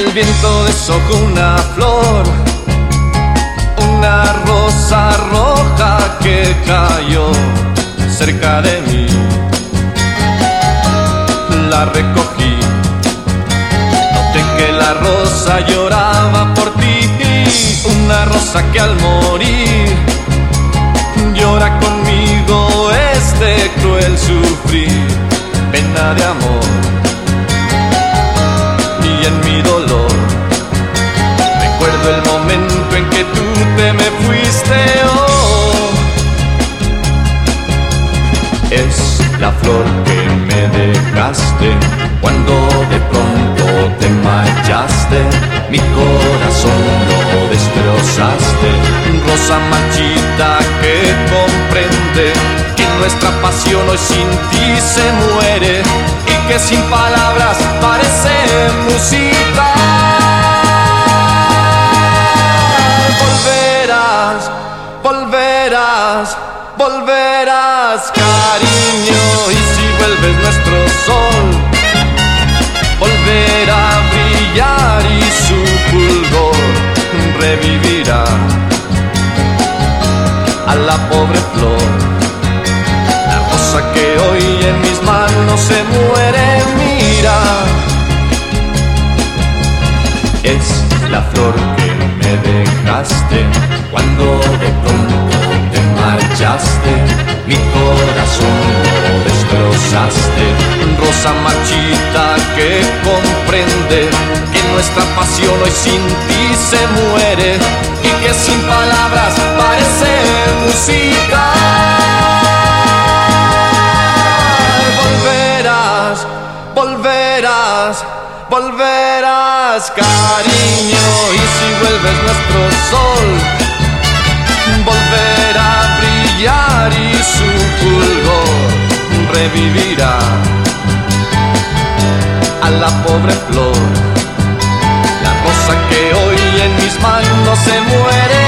el viento deshoja una flor, una rosa roja que cayó cerca de mí. La recogí, noté que la rosa lloraba por ti, una rosa que al morir llora conmigo este cruel sufrir, pena de amor. Y en mi dolor recuerdo el momento en que tú te me fuiste. Oh, es la flor que me dejaste cuando de pronto te marchaste, mi corazón lo destrozaste. Rosa marchita que comprende que nuestra pasión hoy sin ti se muere y que sin palabras parece música. Volverás, volverás, volverás, cariño, y si vuelves nuestro sol volverá a brillar y su fulgor revivirá a la pobre flor, la rosa que hoy en mis manos se muere. Mira, es la flor que me dejaste cuando de pronto te marchaste, mi corazón lo destrozaste. Rosa marchita que comprende que nuestra pasión hoy sin ti se muere y que sin palabras parece música. Volverás, volverás, volverás, cariño, y si vuelves nuestro sol volverá a brillar y su fulgor revivirá a la pobre flor, la rosa que hoy en mis manos se muere.